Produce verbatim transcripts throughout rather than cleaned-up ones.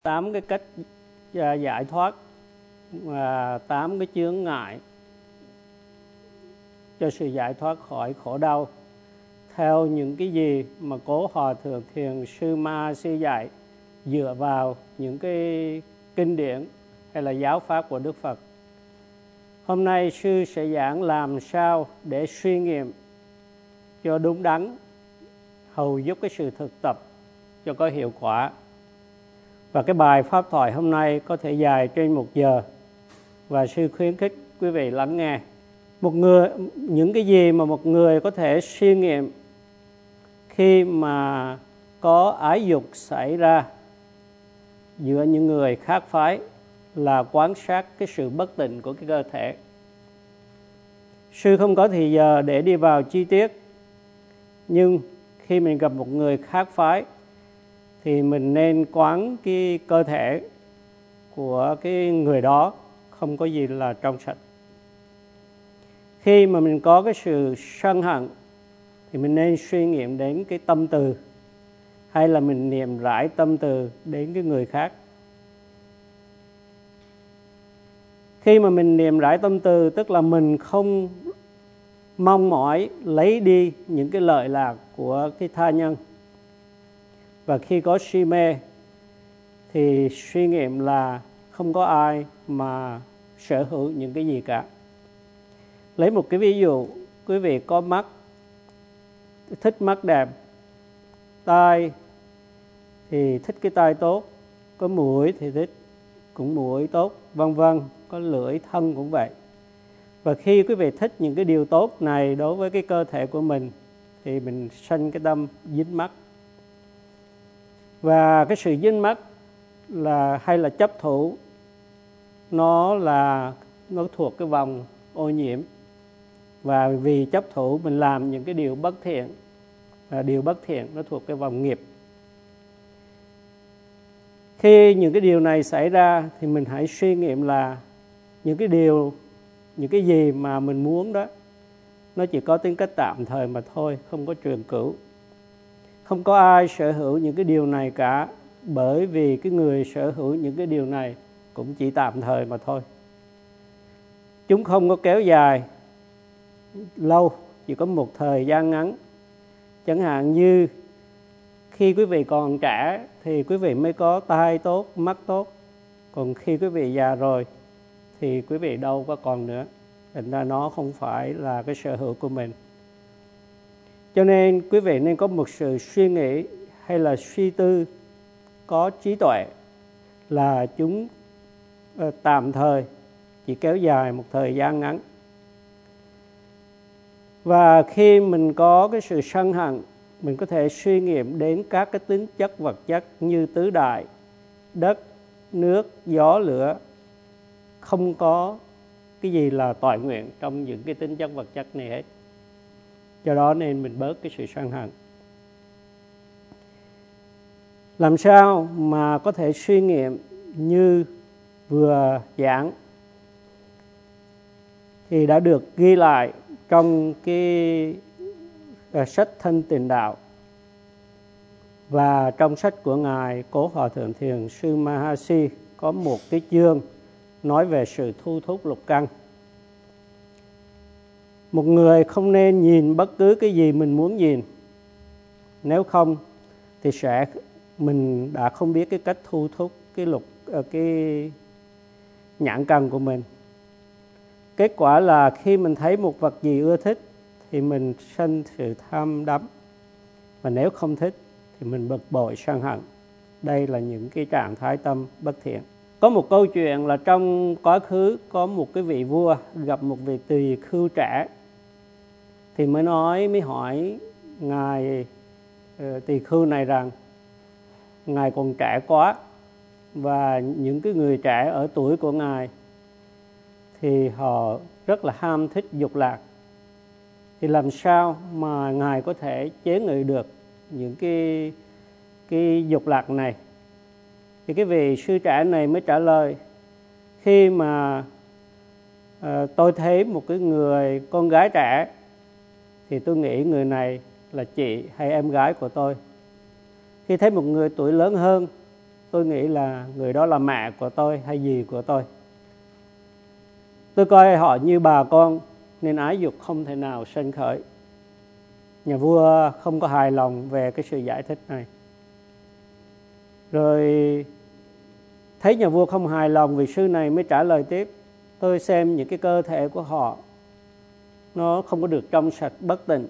tám cái cách giải thoát và tám cái chướng ngại cho sự giải thoát khỏi khổ đau theo những cái gì mà Cố Hòa Thượng Thiền Sư Ma Si dạy, dựa vào những cái kinh điển hay là giáo pháp của Đức Phật. Hôm nay sư sẽ giảng làm sao để suy nghiệm cho đúng đắn, hầu giúp cái sự thực tập cho có hiệu quả. Và cái bài pháp thoại hôm nay có thể dài trên một giờ, và sư khuyến khích quý vị lắng nghe. Một người, những cái gì mà một người có thể suy nghiệm khi mà có ái dục xảy ra giữa những người khác phái là quan sát cái sự bất tịnh của cái cơ thể. Sư không có thời giờ để đi vào chi tiết, nhưng khi mình gặp một người khác phái thì mình nên quán cái cơ thể của cái người đó không có gì là trong sạch. Khi mà mình có cái sự sân hận thì mình nên suy nghiệm đến cái tâm từ, hay là mình niệm rải tâm từ đến cái người khác. Khi mà mình niệm rải tâm từ, tức là mình không mong mỏi lấy đi những cái lợi lạc của cái tha nhân. Và khi có si mê thì suy nghiệm là không có ai mà sở hữu những cái gì cả. Lấy một cái ví dụ, quý vị có mắt, thích mắt đẹp, tai thì thích cái tai tốt, có mũi thì thích cũng mũi tốt, vân vân, có lưỡi, thân cũng vậy. Và khi quý vị thích những cái điều tốt này đối với cái cơ thể của mình thì mình sanh cái tâm dính mắc. Và cái sự dính mắc là hay là chấp thủ, nó là nó thuộc cái vòng ô nhiễm. Và vì chấp thủ mình làm những cái điều bất thiện, và điều bất thiện nó thuộc cái vòng nghiệp. Khi những cái điều này xảy ra thì mình hãy suy nghiệm là những cái điều, những cái gì mà mình muốn đó, nó chỉ có tính cách tạm thời mà thôi, không có trường cửu. Không có ai sở hữu những cái điều này cả, bởi vì cái người sở hữu những cái điều này cũng chỉ tạm thời mà thôi. Chúng không có kéo dài lâu, chỉ có một thời gian ngắn. Chẳng hạn như khi quý vị còn trẻ thì quý vị mới có tai tốt, mắt tốt. Còn khi quý vị già rồi thì quý vị đâu có còn nữa. Thành ra nó không phải là cái sở hữu của mình. Cho nên quý vị nên có một sự suy nghĩ hay là suy tư có trí tuệ là chúng uh, tạm thời, chỉ kéo dài một thời gian ngắn. Và khi mình có cái sự sân hận, mình có thể suy nghiệm đến các cái tính chất vật chất như tứ đại, đất, nước, gió, lửa. Không có cái gì là toại nguyện trong những cái tính chất vật chất này hết. Do đó nên mình bớt cái sự sân hận. Làm sao mà có thể suy nghiệm như vừa giảng thì đã được ghi lại trong cái sách Thanh Tịnh Đạo và trong sách của Ngài Cố Hòa Thượng Thiền Sư Ma Si có một cái chương nói về sự thu thúc lục căn. Một người không nên nhìn bất cứ cái gì mình muốn nhìn, nếu không thì sẽ mình đã không biết cái cách thu thúc cái lục cái nhãn căn của mình. Kết quả là khi mình thấy một vật gì ưa thích thì mình sanh sự tham đắm, và nếu không thích thì mình bực bội sân hận. Đây là những cái trạng thái tâm bất thiện. Có một câu chuyện là trong quá khứ có một cái vị vua gặp một vị tỳ khưu trẻ, thì mới nói mới hỏi ngài uh, tỳ khưu này rằng ngài còn trẻ quá, và những cái người trẻ ở tuổi của ngài thì họ rất là ham thích dục lạc, thì làm sao mà ngài có thể chế ngự được những cái cái dục lạc này? Thì cái vị sư trẻ này mới trả lời: khi mà uh, tôi thấy một cái người con gái trẻ thì tôi nghĩ người này là chị hay em gái của tôi. Khi thấy một người tuổi lớn hơn tôi nghĩ là người đó là mẹ của tôi hay dì của tôi. Tôi coi họ như bà con nên ái dục không thể nào sanh khởi. Nhà vua không có hài lòng về cái sự giải thích này. Rồi thấy nhà vua không hài lòng, vị sư này mới trả lời tiếp: tôi xem những cái cơ thể của họ nó không có được trong sạch, bất tịnh.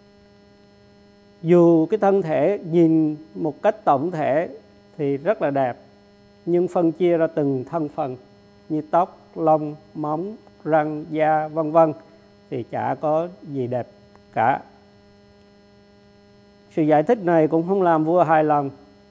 Dù cái thân thể nhìn một cách tổng thể thì rất là đẹp, nhưng phân chia ra từng thân phần như tóc, lông, móng, răng, da, vân vân thì chả có gì đẹp cả. Sự giải thích này cũng không làm vua hài lòng.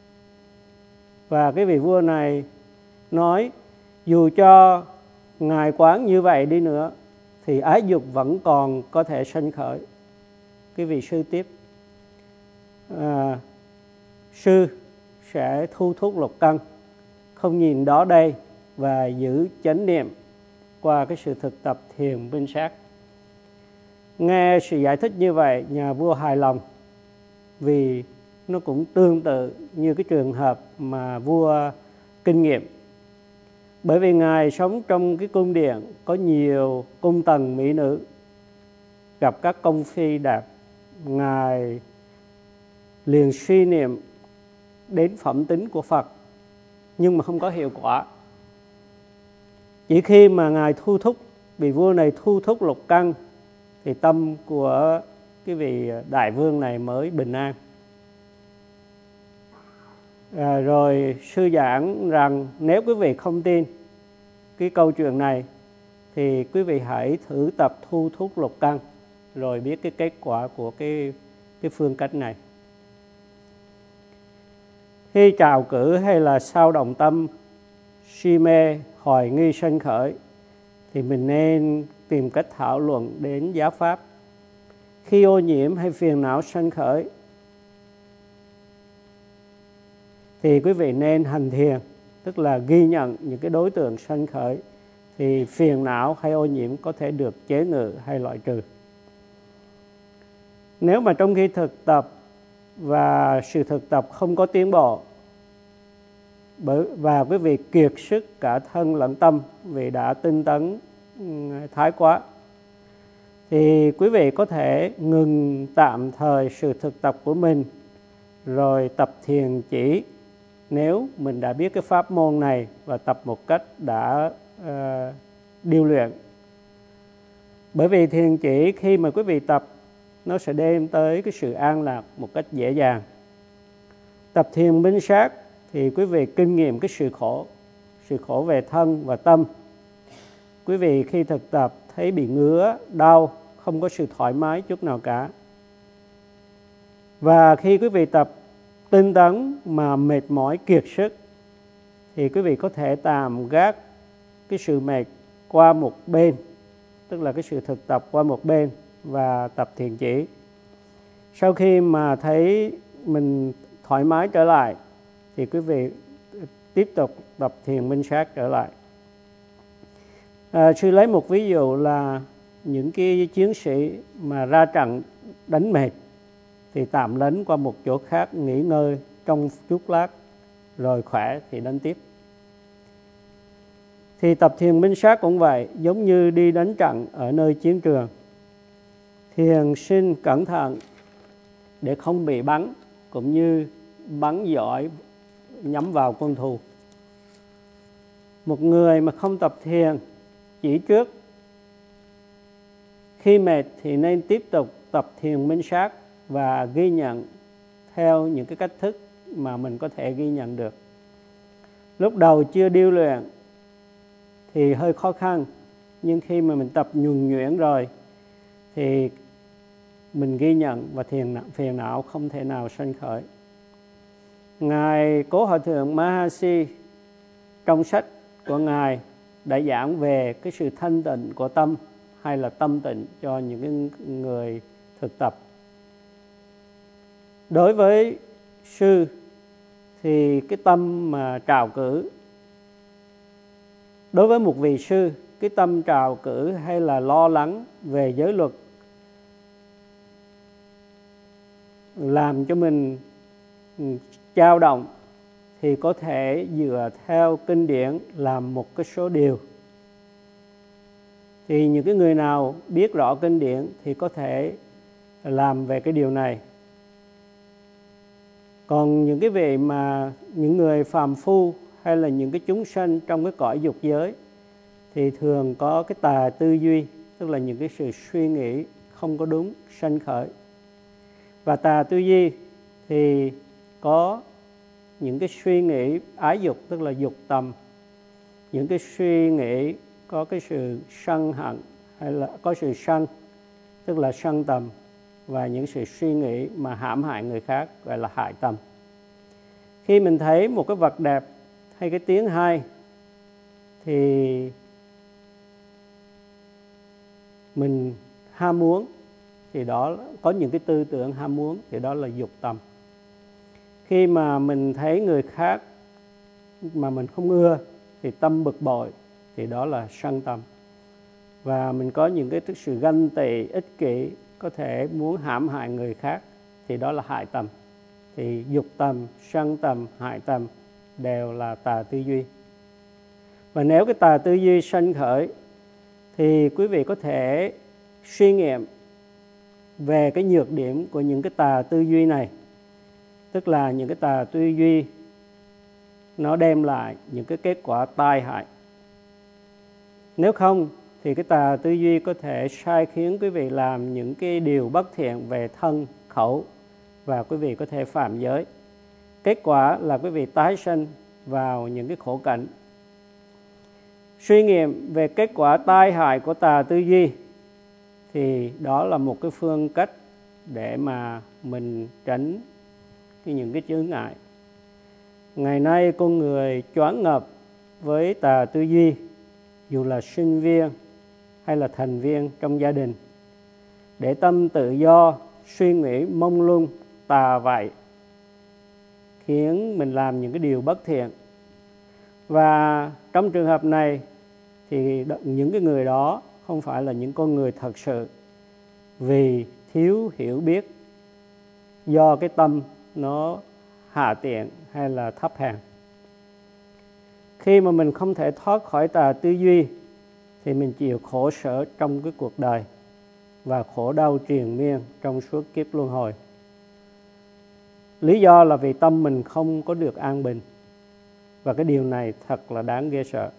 Và cái vị vua này nói dù cho ngài quán như vậy đi nữa thì ái dục vẫn còn có thể sanh khởi. Cái vị sư tiếp: à, sư sẽ thu thúc lục căn, không nhìn đó đây và giữ chánh niệm qua cái sự thực tập thiền minh sát. Nghe sự giải thích như vậy, nhà vua hài lòng, vì nó cũng tương tự như cái trường hợp mà vua kinh nghiệm. Bởi vì ngài sống trong cái cung điện có nhiều cung tần mỹ nữ, gặp các công phi đẹp, ngài liền suy niệm đến phẩm tính của Phật, nhưng mà không có hiệu quả. Chỉ khi mà ngài thu thúc, vị vua này thu thúc lục căn, thì tâm của cái vị đại vương này mới bình an. À, rồi sư giảng rằng nếu quý vị không tin cái câu chuyện này thì quý vị hãy thử tập thu thúc lục căn, rồi biết cái kết quả của cái, cái phương cách này. Khi trào cử hay là sao động tâm, si mê, hoài nghi sanh khởi thì mình nên tìm cách thảo luận đến giáo pháp. Khi ô nhiễm hay phiền não sanh khởi thì quý vị nên hành thiền, tức là ghi nhận những cái đối tượng sanh khởi, thì phiền não hay ô nhiễm có thể được chế ngự hay loại trừ. Nếu mà trong khi thực tập và sự thực tập không có tiến bộ và quý vị kiệt sức cả thân lẫn tâm vì đã tinh tấn thái quá, thì quý vị có thể ngừng tạm thời sự thực tập của mình rồi tập thiền chỉ, nếu mình đã biết cái pháp môn này và tập một cách đã uh, điêu luyện. Bởi vì thiền chỉ khi mà quý vị tập, nó sẽ đem tới cái sự an lạc một cách dễ dàng. Tập thiền minh sát thì quý vị kinh nghiệm cái sự khổ, sự khổ về thân và tâm. Quý vị khi thực tập thấy bị ngứa, đau, không có sự thoải mái chút nào cả. Và khi quý vị tập tinh tấn mà mệt mỏi kiệt sức thì quý vị có thể tạm gác cái sự mệt qua một bên, tức là cái sự thực tập qua một bên và tập thiền chỉ. Sau khi mà thấy mình thoải mái trở lại thì quý vị tiếp tục tập thiền minh sát trở lại. À, sư lấy một ví dụ là những cái chiến sĩ mà ra trận đánh mệt thì tạm lánh qua một chỗ khác nghỉ ngơi trong chút lát rồi khỏe thì đánh tiếp. Thì tập thiền minh sát cũng vậy, giống như đi đánh trận ở nơi chiến trường. Thiền sinh cẩn thận để không bị bắn, cũng như bắn giỏi nhắm vào quân thù. Một người mà không tập thiền chỉ trước, khi mệt thì nên tiếp tục tập thiền minh sát và ghi nhận theo những cái cách thức mà mình có thể ghi nhận được. Lúc đầu chưa điêu luyện thì hơi khó khăn, nhưng khi mà mình tập nhuần nhuyễn rồi thì mình ghi nhận và thiền phiền não không thể nào sanh khởi. Ngài Cố Hòa Thượng Mahasi trong sách của Ngài đã giảng về cái sự thanh tịnh của tâm hay là tâm tịnh cho những người thực tập. Đối với sư thì cái tâm mà trào cử, đối với một vị sư, cái tâm trào cử hay là lo lắng về giới luật làm cho mình dao động thì có thể dựa theo kinh điển làm một cái số điều. Thì những cái người nào biết rõ kinh điển thì có thể làm về cái điều này. Còn những cái vị mà những người phàm phu hay là những cái chúng sanh trong cái cõi dục giới thì thường có cái tà tư duy, tức là những cái sự suy nghĩ không có đúng sanh khởi. Và tà tư duy thì có những cái suy nghĩ ái dục, tức là dục tầm, những cái suy nghĩ có cái sự sân hận hay là có sự sân, tức là sân tầm, và những sự suy nghĩ mà hãm hại người khác gọi là hại tầm. Khi mình thấy một cái vật đẹp hay cái tiếng hay thì mình ham muốn, thì đó có những cái tư tưởng ham muốn, thì đó là dục tầm. Khi mà mình thấy người khác mà mình không ưa thì tâm bực bội, thì đó là sân tầm. Và mình có những cái sự ganh tị, ích kỷ, có thể muốn hãm hại người khác, thì đó là hại tầm. Thì dục tầm, sân tầm, hại tầm đều là tà tư duy. Và nếu cái tà tư duy sanh khởi thì quý vị có thể suy nghiệm về cái nhược điểm của những cái tà tư duy này. Tức là những cái tà tư duy nó đem lại những cái kết quả tai hại. Nếu không thì cái tà tư duy có thể sai khiến quý vị làm những cái điều bất thiện về thân, khẩu, và quý vị có thể phạm giới. Kết quả là quý vị tái sanh vào những cái khổ cảnh. Suy nghiệm về kết quả tai hại của tà tư duy thì đó là một cái phương cách để mà mình tránh những cái chướng ngại. Ngày nay con người choáng ngợp với tà tư duy, dù là sinh viên hay là thành viên trong gia đình, để tâm tự do, suy nghĩ mông lung, tà vậy, khiến mình làm những cái điều bất thiện. Và trong trường hợp này thì những cái người đó không phải là những con người thật sự, vì thiếu hiểu biết do cái tâm nó hạ tiện hay là thấp hèn. Khi mà mình không thể thoát khỏi tà tư duy thì mình chịu khổ sở trong cái cuộc đời và khổ đau triền miên trong suốt kiếp luân hồi. Lý do là vì tâm mình không có được an bình, và cái điều này thật là đáng ghê sợ.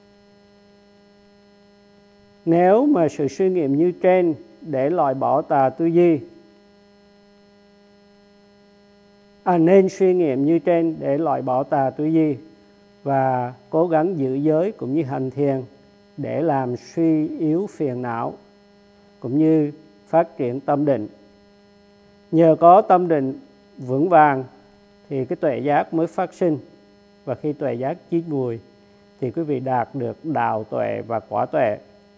Nếu mà sự suy nghiệm như trên để loại bỏ tà tư duy, à, nên suy nghiệm như trên để loại bỏ tà tư duy và cố gắng giữ giới cũng như hành thiền để làm suy yếu phiền não cũng như phát triển tâm định. Nhờ có tâm định vững vàng thì cái tuệ giác mới phát sinh, và khi tuệ giác chín mùi thì quý vị đạt được đạo tuệ và quả tuệ.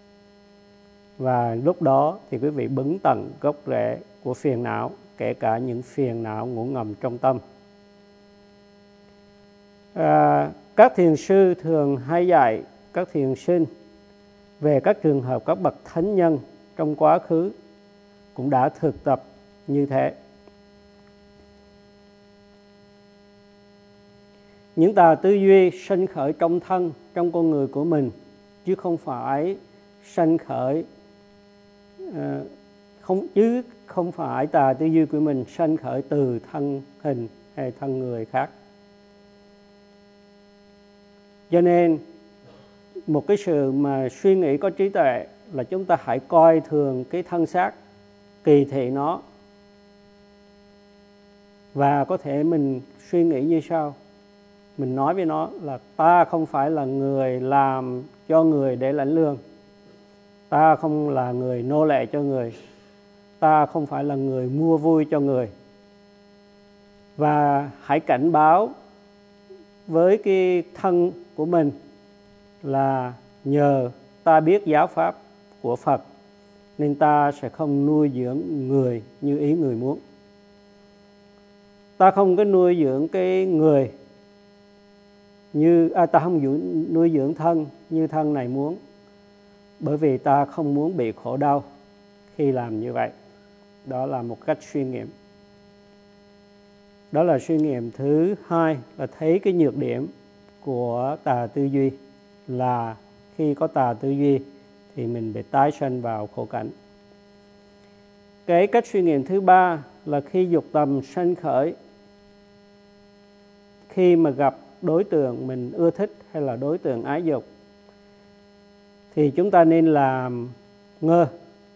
Và lúc đó thì quý vị bứng tận gốc rễ của phiền não, kể cả những phiền não ngủ ngầm trong tâm. À, các thiền sư thường hay dạy các thiền sinh về các trường hợp các bậc thánh nhân trong quá khứ cũng đã thực tập như thế. Những tà tư duy sanh khởi trong thân, trong con người của mình, chứ không phải sanh khởi uh, không chứ không phải tà tư duy của mình sanh khởi từ thân hình hay thân người khác. Cho nên một cái sự mà suy nghĩ có trí tuệ là chúng ta hãy coi thường cái thân xác, kỳ thị nó, và có thể mình suy nghĩ như sau. Mình nói với nó là ta không phải là người làm cho người để lãnh lương, ta không là người nô lệ cho người, ta không phải là người mua vui cho người. Và hãy cảnh báo với cái thân của mình là nhờ ta biết giáo pháp của Phật nên ta sẽ không nuôi dưỡng người như ý người muốn. Ta không có nuôi dưỡng cái người như à, ta không nuôi dưỡng thân như thân này muốn, bởi vì ta không muốn bị khổ đau khi làm như vậy. Đó là một cách suy nghiệm. Đó là suy nghiệm thứ hai, là thấy cái nhược điểm của tà tư duy, là khi có tà tư duy thì mình bị tái sanh vào khổ cảnh. Cái cách suy nghiệm thứ ba là khi dục tầm sanh khởi, khi mà gặp đối tượng mình ưa thích hay là đối tượng ái dục, thì chúng ta nên làm ngơ.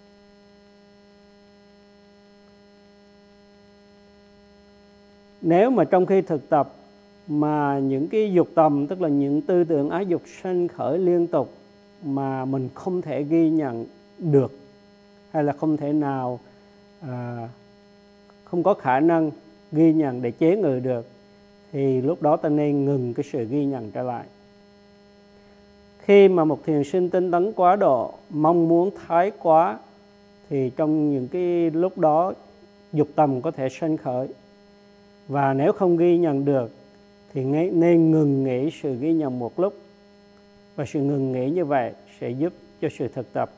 Nếu mà trong khi thực tập mà những cái dục tầm, tức là những tư tưởng ái dục sanh khởi liên tục mà mình không thể ghi nhận được, hay là không thể nào à, không có khả năng ghi nhận để chế ngự được, thì lúc đó ta nên ngừng cái sự ghi nhận trở lại. Khi mà một thiền sinh tinh tấn quá độ, mong muốn thái quá, thì trong những cái lúc đó dục tầm có thể sanh khởi. Và nếu không ghi nhận được thì nên ngừng nghỉ sự ghi nhận một lúc. Và sự ngừng nghỉ như vậy sẽ giúp cho sự thực tập.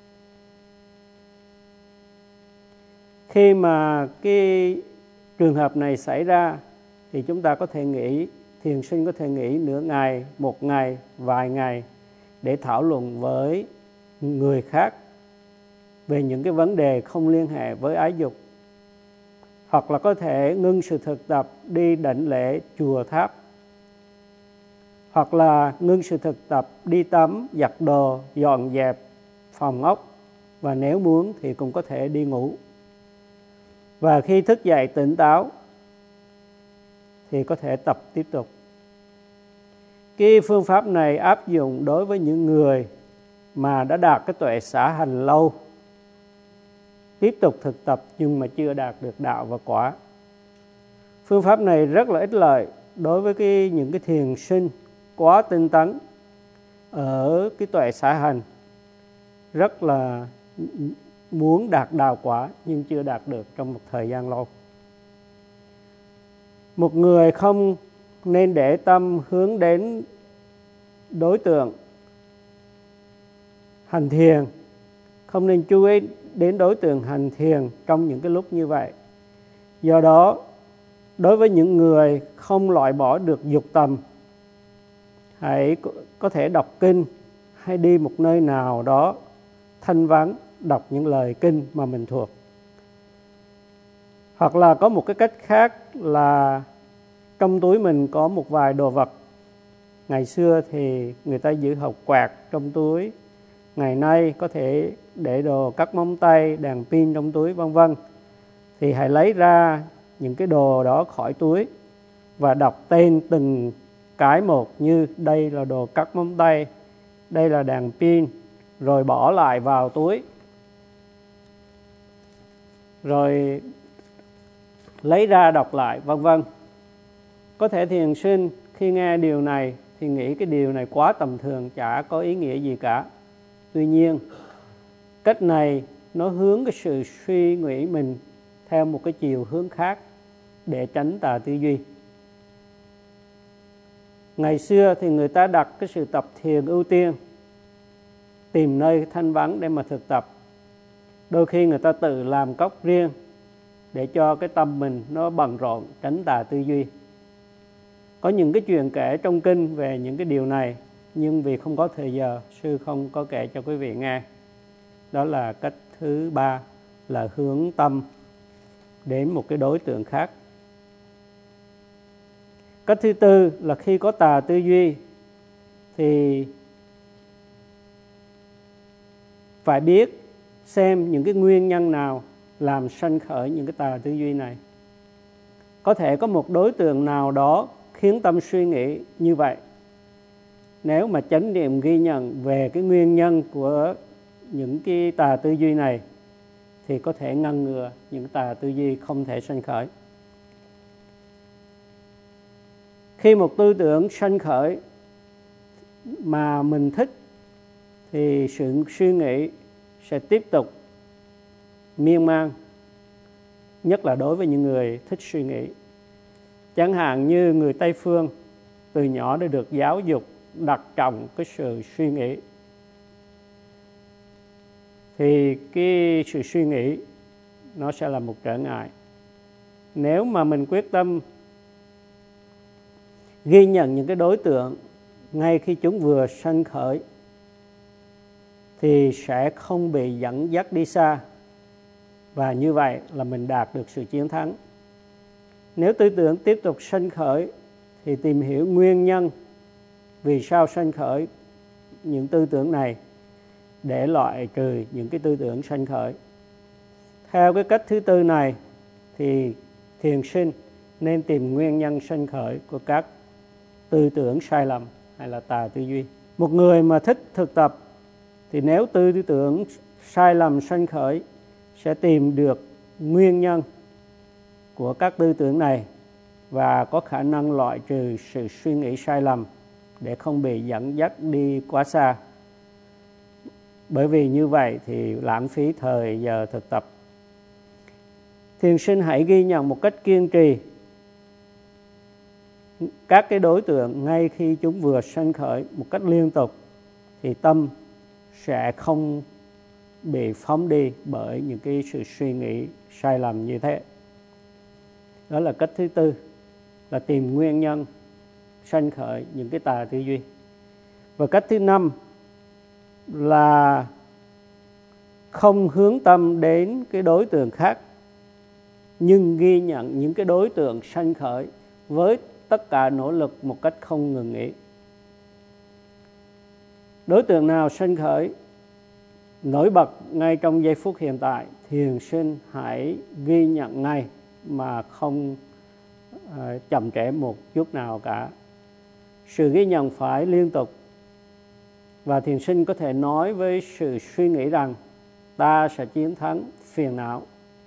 Khi mà cái trường hợp này xảy ra thì chúng ta có thể nghỉ, thiền sinh có thể nghỉ nửa ngày, một ngày, vài ngày để thảo luận với người khác về những cái vấn đề không liên hệ với ái dục. Hoặc là có thể ngưng sự thực tập đi đảnh lễ chùa tháp. Hoặc là ngưng sự thực tập đi tắm, giặt đồ, dọn dẹp phòng ốc. Và nếu muốn thì cũng có thể đi ngủ. Và khi thức dậy tỉnh táo thì có thể tập tiếp tục. Cái phương pháp này áp dụng đối với những người mà đã đạt cái tuệ xả hành lâu, tiếp tục thực tập nhưng mà chưa đạt được đạo và quả. Phương pháp này rất là ích lợi đối với cái, những cái thiền sinh quá tinh tấn ở cái tuệ xả hành, rất là muốn đạt đạo quả nhưng chưa đạt được trong một thời gian lâu. Một người không nên để tâm hướng đến đối tượng hành thiền, không nên chú ý đến đối tượng hành thiền trong những cái lúc như vậy. Do đó, đối với những người không loại bỏ được dục tầm, hãy có thể đọc kinh hay đi một nơi nào đó thanh vắng, đọc những lời kinh mà mình thuộc. Hoặc là có một cái cách khác là trong túi mình có một vài đồ vật. Ngày xưa thì người ta giữ hộp quạt trong túi, ngày nay có thể để đồ cắt móng tay, đèn pin trong túi vân vân. Thì hãy lấy ra những cái đồ đó khỏi túi và đọc tên từng cái một, như đây là đồ cắt móng tay, đây là đèn pin, rồi bỏ lại vào túi. Rồi lấy ra đọc lại vân vân. Có thể thiền sinh khi nghe điều này thì nghĩ cái điều này quá tầm thường, chả có ý nghĩa gì cả. Tuy nhiên, cách này nó hướng cái sự suy nghĩ mình theo một cái chiều hướng khác để tránh tà tư duy. Ngày xưa thì người ta đặt cái sự tập thiền ưu tiên, tìm nơi thanh vắng để mà thực tập. Đôi khi người ta tự làm cốc riêng để cho cái tâm mình nó bận rộn, tránh tà tư duy. Có những cái chuyện kể trong kinh về những cái điều này, nhưng vì không có thời giờ, sư không có kể cho quý vị nghe. Đó là cách thứ ba, là hướng tâm đến một cái đối tượng khác. Cách thứ tư là khi có tà tư duy thì phải biết xem những cái nguyên nhân nào làm sanh khởi những cái tà tư duy này. Có thể có một đối tượng nào đó khiến tâm suy nghĩ như vậy. Nếu mà chánh niệm ghi nhận về cái nguyên nhân của những cái tà tư duy này thì có thể ngăn ngừa những tà tư duy không thể sanh khởi. Khi một tư tưởng sanh khởi mà mình thích thì sự suy nghĩ sẽ tiếp tục miên man, nhất là đối với những người thích suy nghĩ. Chẳng hạn như người Tây Phương từ nhỏ đã được giáo dục đặt trọng cái sự suy nghĩ, thì cái sự suy nghĩ nó sẽ là một trở ngại. Nếu mà mình quyết tâm ghi nhận những cái đối tượng ngay khi chúng vừa sanh khởi thì sẽ không bị dẫn dắt đi xa, và như vậy là mình đạt được sự chiến thắng. Nếu tư tưởng tiếp tục sanh khởi thì tìm hiểu nguyên nhân vì sao sanh khởi những tư tưởng này để loại trừ những cái tư tưởng sanh khởi. Theo cái cách thứ tư này thì thiền sinh nên tìm nguyên nhân sanh khởi của các tư tưởng sai lầm hay là tà tư duy. Một người mà thích thực tập thì nếu tư tưởng sai lầm sanh khởi sẽ tìm được nguyên nhân của các tư tưởng này và có khả năng loại trừ sự suy nghĩ sai lầm để không bị dẫn dắt đi quá xa. Bởi vì như vậy thì lãng phí thời giờ thực tập. Thiền sinh hãy ghi nhận một cách kiên trì các cái đối tượng ngay khi chúng vừa sanh khởi một cách liên tục, thì tâm sẽ không bị phóng đi bởi những cái sự suy nghĩ sai lầm như thế. Đó là cách thứ tư, là tìm nguyên nhân sanh khởi những cái tà tư duy. Và cách thứ năm là không hướng tâm đến cái đối tượng khác, nhưng ghi nhận những cái đối tượng sanh khởi với tất cả nỗ lực một cách không ngừng nghỉ. Đối tượng nào sanh khởi nổi bật ngay trong giây phút hiện tại, thiền sinh hãy ghi nhận ngay mà không uh, chậm trễ một chút nào cả. Sự ghi nhận phải liên tục, và thiền sinh có thể nói với sự suy nghĩ rằng ta sẽ chiến thắng phiền não.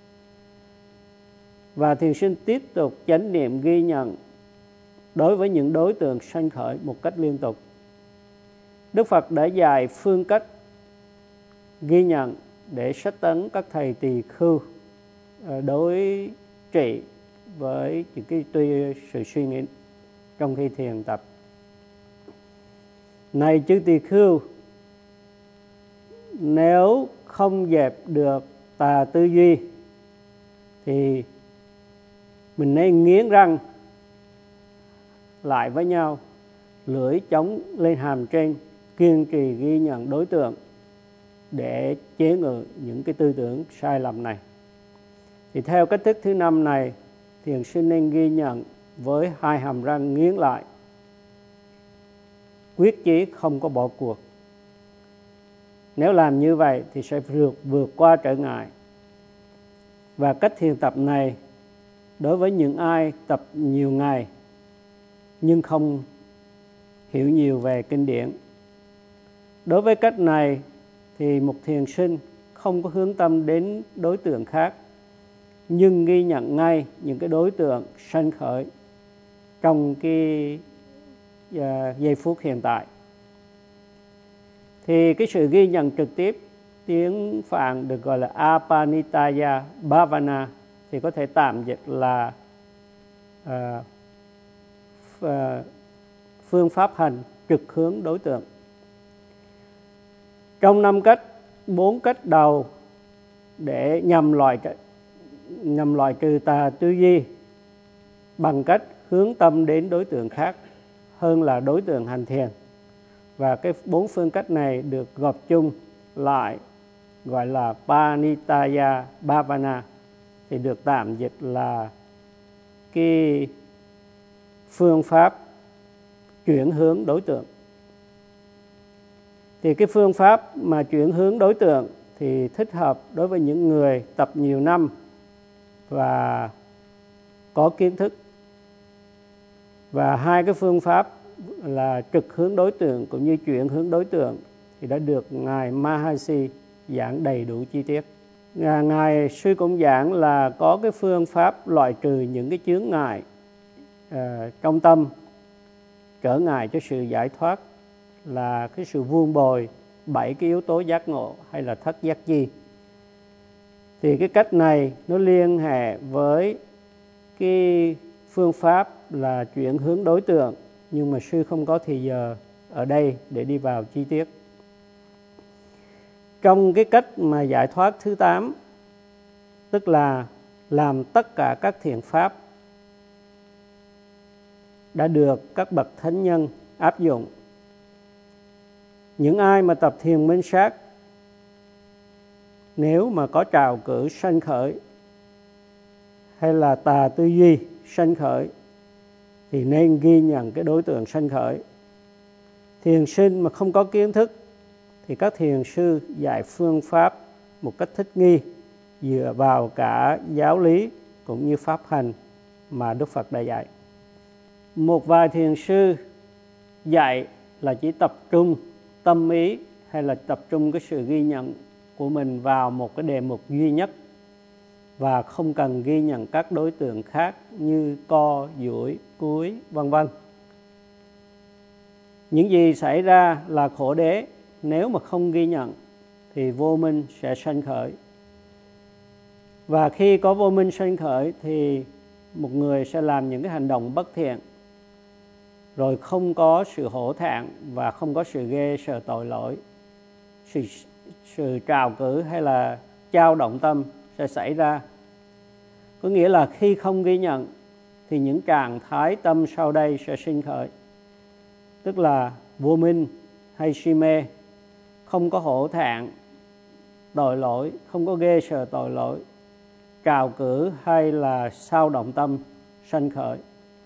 Và thiền sinh tiếp tục chánh niệm ghi nhận đối với những đối tượng sanh khởi một cách liên tục. Đức Phật đã dạy phương cách ghi nhận để sách tấn các thầy tỳ khưu đối trị với những cái tuy sự suy nghĩ trong khi thiền tập. Này chư tỳ khưu, nếu không dẹp được tà tư duy thì mình nên nghiến răng lại với nhau, lưỡi chống lên hàm trên, kiên trì ghi nhận đối tượng để chế ngự những cái tư tưởng sai lầm này. Thì theo cách thức thứ năm này, thiền sinh nên ghi nhận với hai hàm răng nghiến lại, quyết chí không có bỏ cuộc. Nếu làm như vậy thì sẽ vượt, vượt qua trở ngại. Và cách thiền tập này đối với những ai tập nhiều ngày nhưng không hiểu nhiều về kinh điển. Đối với cách này thì một thiền sinh không có hướng tâm đến đối tượng khác, nhưng ghi nhận ngay những cái đối tượng sanh khởi trong cái uh, giây phút hiện tại. Thì cái sự ghi nhận trực tiếp, tiếng Phạn được gọi là Apanitaya Bhavana, thì có thể tạm dịch là uh, uh, phương pháp hành trực hướng đối tượng. Trong năm cách, bốn cách đầu để nhằm loại nhằm loại trừ tà tư duy bằng cách hướng tâm đến đối tượng khác hơn là đối tượng hành thiền. Và cái bốn phương cách này được gộp chung lại gọi là Panitaya Bhavana, thì được tạm dịch là cái phương pháp chuyển hướng đối tượng. Thì cái phương pháp mà chuyển hướng đối tượng thì thích hợp đối với những người tập nhiều năm và có kiến thức. Và hai cái phương pháp là trực hướng đối tượng cũng như chuyển hướng đối tượng thì đã được Ngài Mahasi giảng đầy đủ chi tiết. Ngài sư cũng giảng là có cái phương pháp loại trừ những cái chướng ngại uh, trong tâm trở ngại cho sự giải thoát, là cái sự vuông bồi bảy cái yếu tố giác ngộ hay là thất giác chi. Thì cái cách này nó liên hệ với cái phương pháp là chuyển hướng đối tượng, nhưng mà sư không có thì giờ ở đây để đi vào chi tiết. Trong cái cách mà giải thoát thứ tám, tức là làm tất cả các thiện pháp đã được các bậc thánh nhân áp dụng. Những ai mà tập thiền minh sát, nếu mà có trào cử sanh khởi hay là tà tư duy sanh khởi thì nên ghi nhận cái đối tượng sanh khởi. Thiền sinh mà không có kiến thức thì các thiền sư dạy phương pháp một cách thích nghi, dựa vào cả giáo lý cũng như pháp hành mà Đức Phật đã dạy. Một vài thiền sư dạy là chỉ tập trung tâm ý hay là tập trung cái sự ghi nhận của mình vào một cái đề mục duy nhất và không cần ghi nhận các đối tượng khác như co, duỗi, cúi, vân vân. Những gì xảy ra là khổ đế, nếu mà không ghi nhận thì vô minh sẽ sanh khởi. Và khi có vô minh sanh khởi thì một người sẽ làm những cái hành động bất thiện, rồi không có sự hổ thẹn và không có sự ghê sợ tội lỗi. Sự, sự trào cử hay là chao động tâm sẽ xảy ra. Có nghĩa là khi không ghi nhận thì những trạng thái tâm sau đây sẽ sinh khởi. Tức là vô minh hay si mê, không có hổ thẹn tội lỗi, không có ghê sợ tội lỗi, trào cử hay là sao động tâm sanh khởi.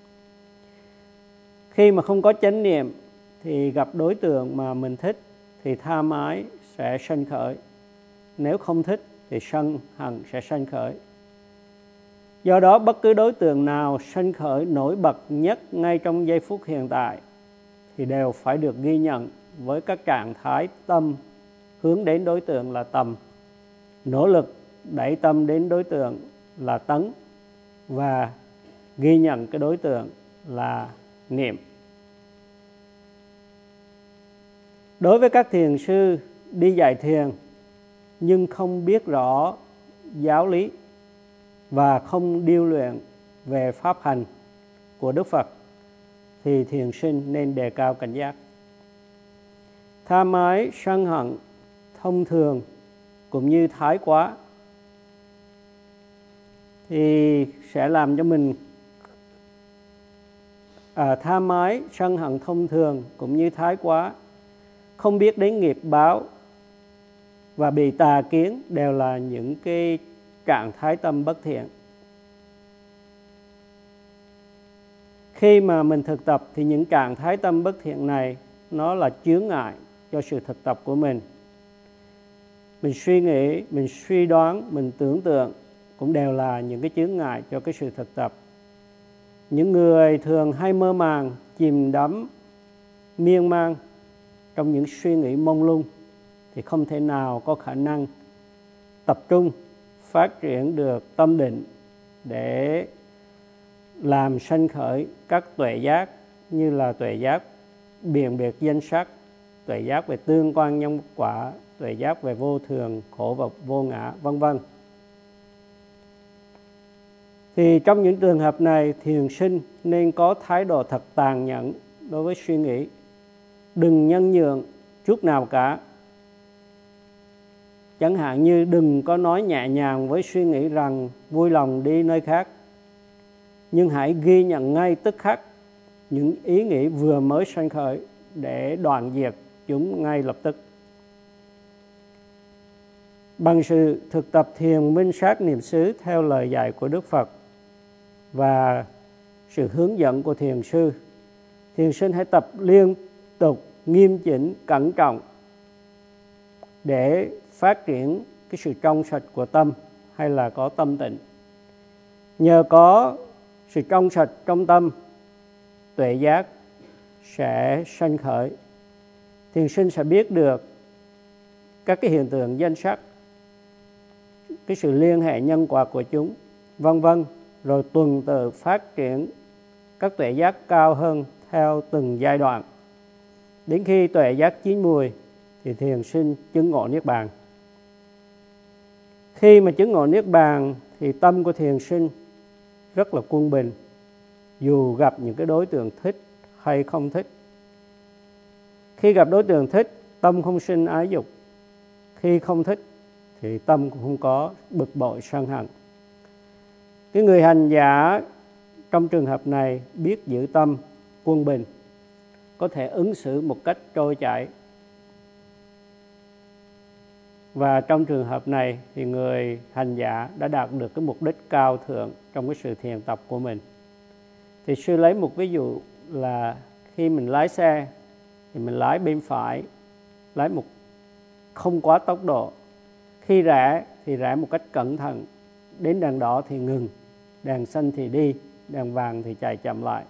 Khi mà không có chánh niệm thì gặp đối tượng mà mình thích thì tham ái sẽ sanh khởi. Nếu không thích thì sân hận sẽ sanh khởi. Do đó bất cứ đối tượng nào sanh khởi nổi bật nhất ngay trong giây phút hiện tại thì đều phải được ghi nhận với các trạng thái tâm hướng đến đối tượng là tầm, nỗ lực đẩy tâm đến đối tượng là tấn và ghi nhận cái đối tượng là niệm. Đối với các thiền sư đi dạy thiền nhưng không biết rõ giáo lý và không điêu luyện về pháp hành của Đức Phật thì thiền sinh nên đề cao cảnh giác. Tham ái, sân hận thông thường cũng như thái quá thì sẽ làm cho mình à, tham ái, sân hận thông thường cũng như thái quá, không biết đến nghiệp báo và bị tà kiến đều là những cái trạng thái tâm bất thiện. Khi mà mình thực tập thì những trạng thái tâm bất thiện này nó là chướng ngại cho sự thực tập của mình. Mình suy nghĩ, mình suy đoán, mình tưởng tượng cũng đều là những cái chướng ngại cho cái sự thực tập. Những người thường hay mơ màng, chìm đắm, miên man trong những suy nghĩ mông lung thì không thể nào có khả năng tập trung, phát triển được tâm định để làm sanh khởi các tuệ giác như là tuệ giác biện biệt danh sắc, tuệ giác về tương quan nhân quả, tuệ giác về vô thường, khổ và vô ngã, vân vân. Thì trong những trường hợp này, thiền sinh nên có thái độ thật tàn nhẫn đối với suy nghĩ, đừng nhân nhượng chút nào cả. Chẳng hạn như đừng có nói nhẹ nhàng với suy nghĩ rằng vui lòng đi nơi khác, nhưng hãy ghi nhận ngay tức khắc những ý nghĩ vừa mới sanh khởi để đoạn diệt chúng ngay lập tức. Bằng sự thực tập thiền minh sát niệm xứ theo lời dạy của Đức Phật và sự hướng dẫn của thiền sư, thiền sinh hãy tập liên tục, nghiêm chỉnh, cẩn trọng để phát triển cái sự trong sạch của tâm hay là có tâm tịnh. Nhờ có sự trong sạch trong tâm, tuệ giác sẽ sanh khởi. Thiền sinh sẽ biết được các cái hiện tượng danh sắc, cái sự liên hệ nhân quả của chúng, vân vân, rồi tuần tự phát triển các tuệ giác cao hơn theo từng giai đoạn. Đến khi tuệ giác chín mùi thì thiền sinh chứng ngộ niết bàn. Khi mà chứng ngộ niết bàn thì tâm của thiền sinh rất là quân bình, dù gặp những cái đối tượng thích hay không thích. Khi gặp đối tượng thích, tâm không sinh ái dục. Khi không thích thì tâm cũng không có bực bội sân hận. Cái người hành giả trong trường hợp này biết giữ tâm quân bình, có thể ứng xử một cách trôi chảy. Và trong trường hợp này thì người hành giả đã đạt được cái mục đích cao thượng trong cái sự thiền tập của mình. Thì sư lấy một ví dụ là khi mình lái xe thì mình lái bên phải, lái một không quá tốc độ. Khi rẽ thì rẽ một cách cẩn thận, đến đèn đỏ thì ngừng, đèn xanh thì đi, đèn vàng thì chạy chậm lại.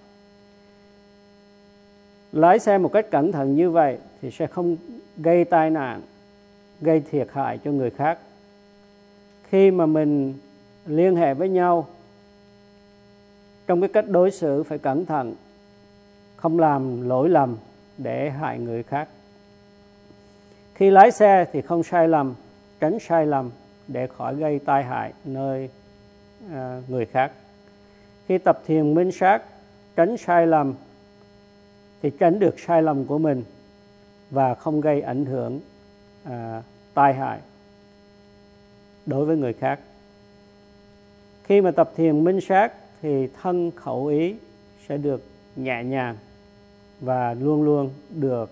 Lái xe một cách cẩn thận như vậy thì sẽ không gây tai nạn, gây thiệt hại cho người khác. Khi mà mình liên hệ với nhau, trong cái cách đối xử phải cẩn thận, không làm lỗi lầm để hại người khác. Khi lái xe thì không sai lầm, tránh sai lầm để khỏi gây tai hại nơi à, người khác. Khi tập thiền minh sát, tránh sai lầm thì tránh được sai lầm của mình và không gây ảnh hưởng à, tai hại đối với người khác. Khi mà tập thiền minh sát thì thân khẩu ý sẽ được nhẹ nhàng và luôn luôn được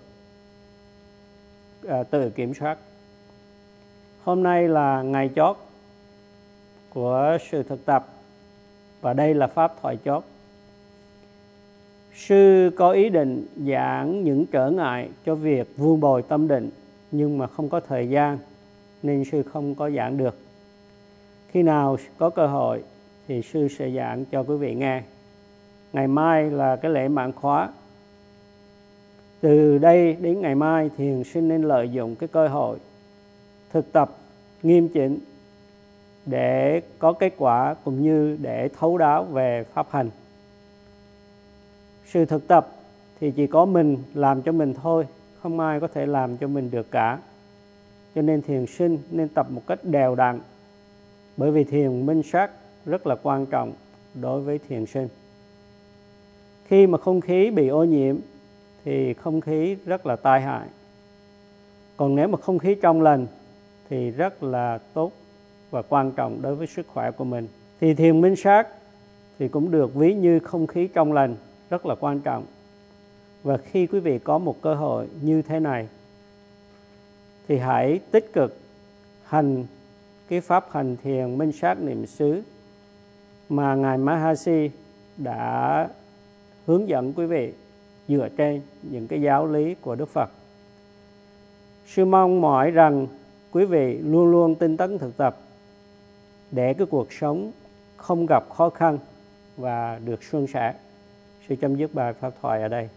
à, tự kiểm soát. Hôm nay là ngày chót của sự thực tập và đây là pháp thoại chót. Sư có ý định giảng những trở ngại cho việc vun bồi tâm định, nhưng mà không có thời gian nên sư không có giảng được. Khi nào có cơ hội thì sư sẽ giảng cho quý vị nghe. Ngày mai là cái lễ mãn khóa. Từ đây đến ngày mai thiền sinh nên lợi dụng cái cơ hội thực tập nghiêm chỉnh để có kết quả cũng như để thấu đáo về pháp hành. Sự thực tập thì chỉ có mình làm cho mình thôi, không ai có thể làm cho mình được cả. Cho nên thiền sinh nên tập một cách đều đặn, bởi vì thiền minh sát rất là quan trọng đối với thiền sinh. Khi mà không khí bị ô nhiễm thì không khí rất là tai hại. Còn nếu mà không khí trong lành thì rất là tốt và quan trọng đối với sức khỏe của mình. Thì thiền minh sát thì cũng được ví như không khí trong lành, rất là quan trọng. Và khi quý vị có một cơ hội như thế này thì hãy tích cực hành cái pháp hành thiền minh sát niệm xứ mà Ngài Mahasi đã hướng dẫn quý vị dựa trên những cái giáo lý của Đức Phật. Sư mong mỏi rằng quý vị luôn luôn tinh tấn thực tập để cái cuộc sống không gặp khó khăn và được suôn sẻ. Sư chấm dứt bài pháp thoại ở đây.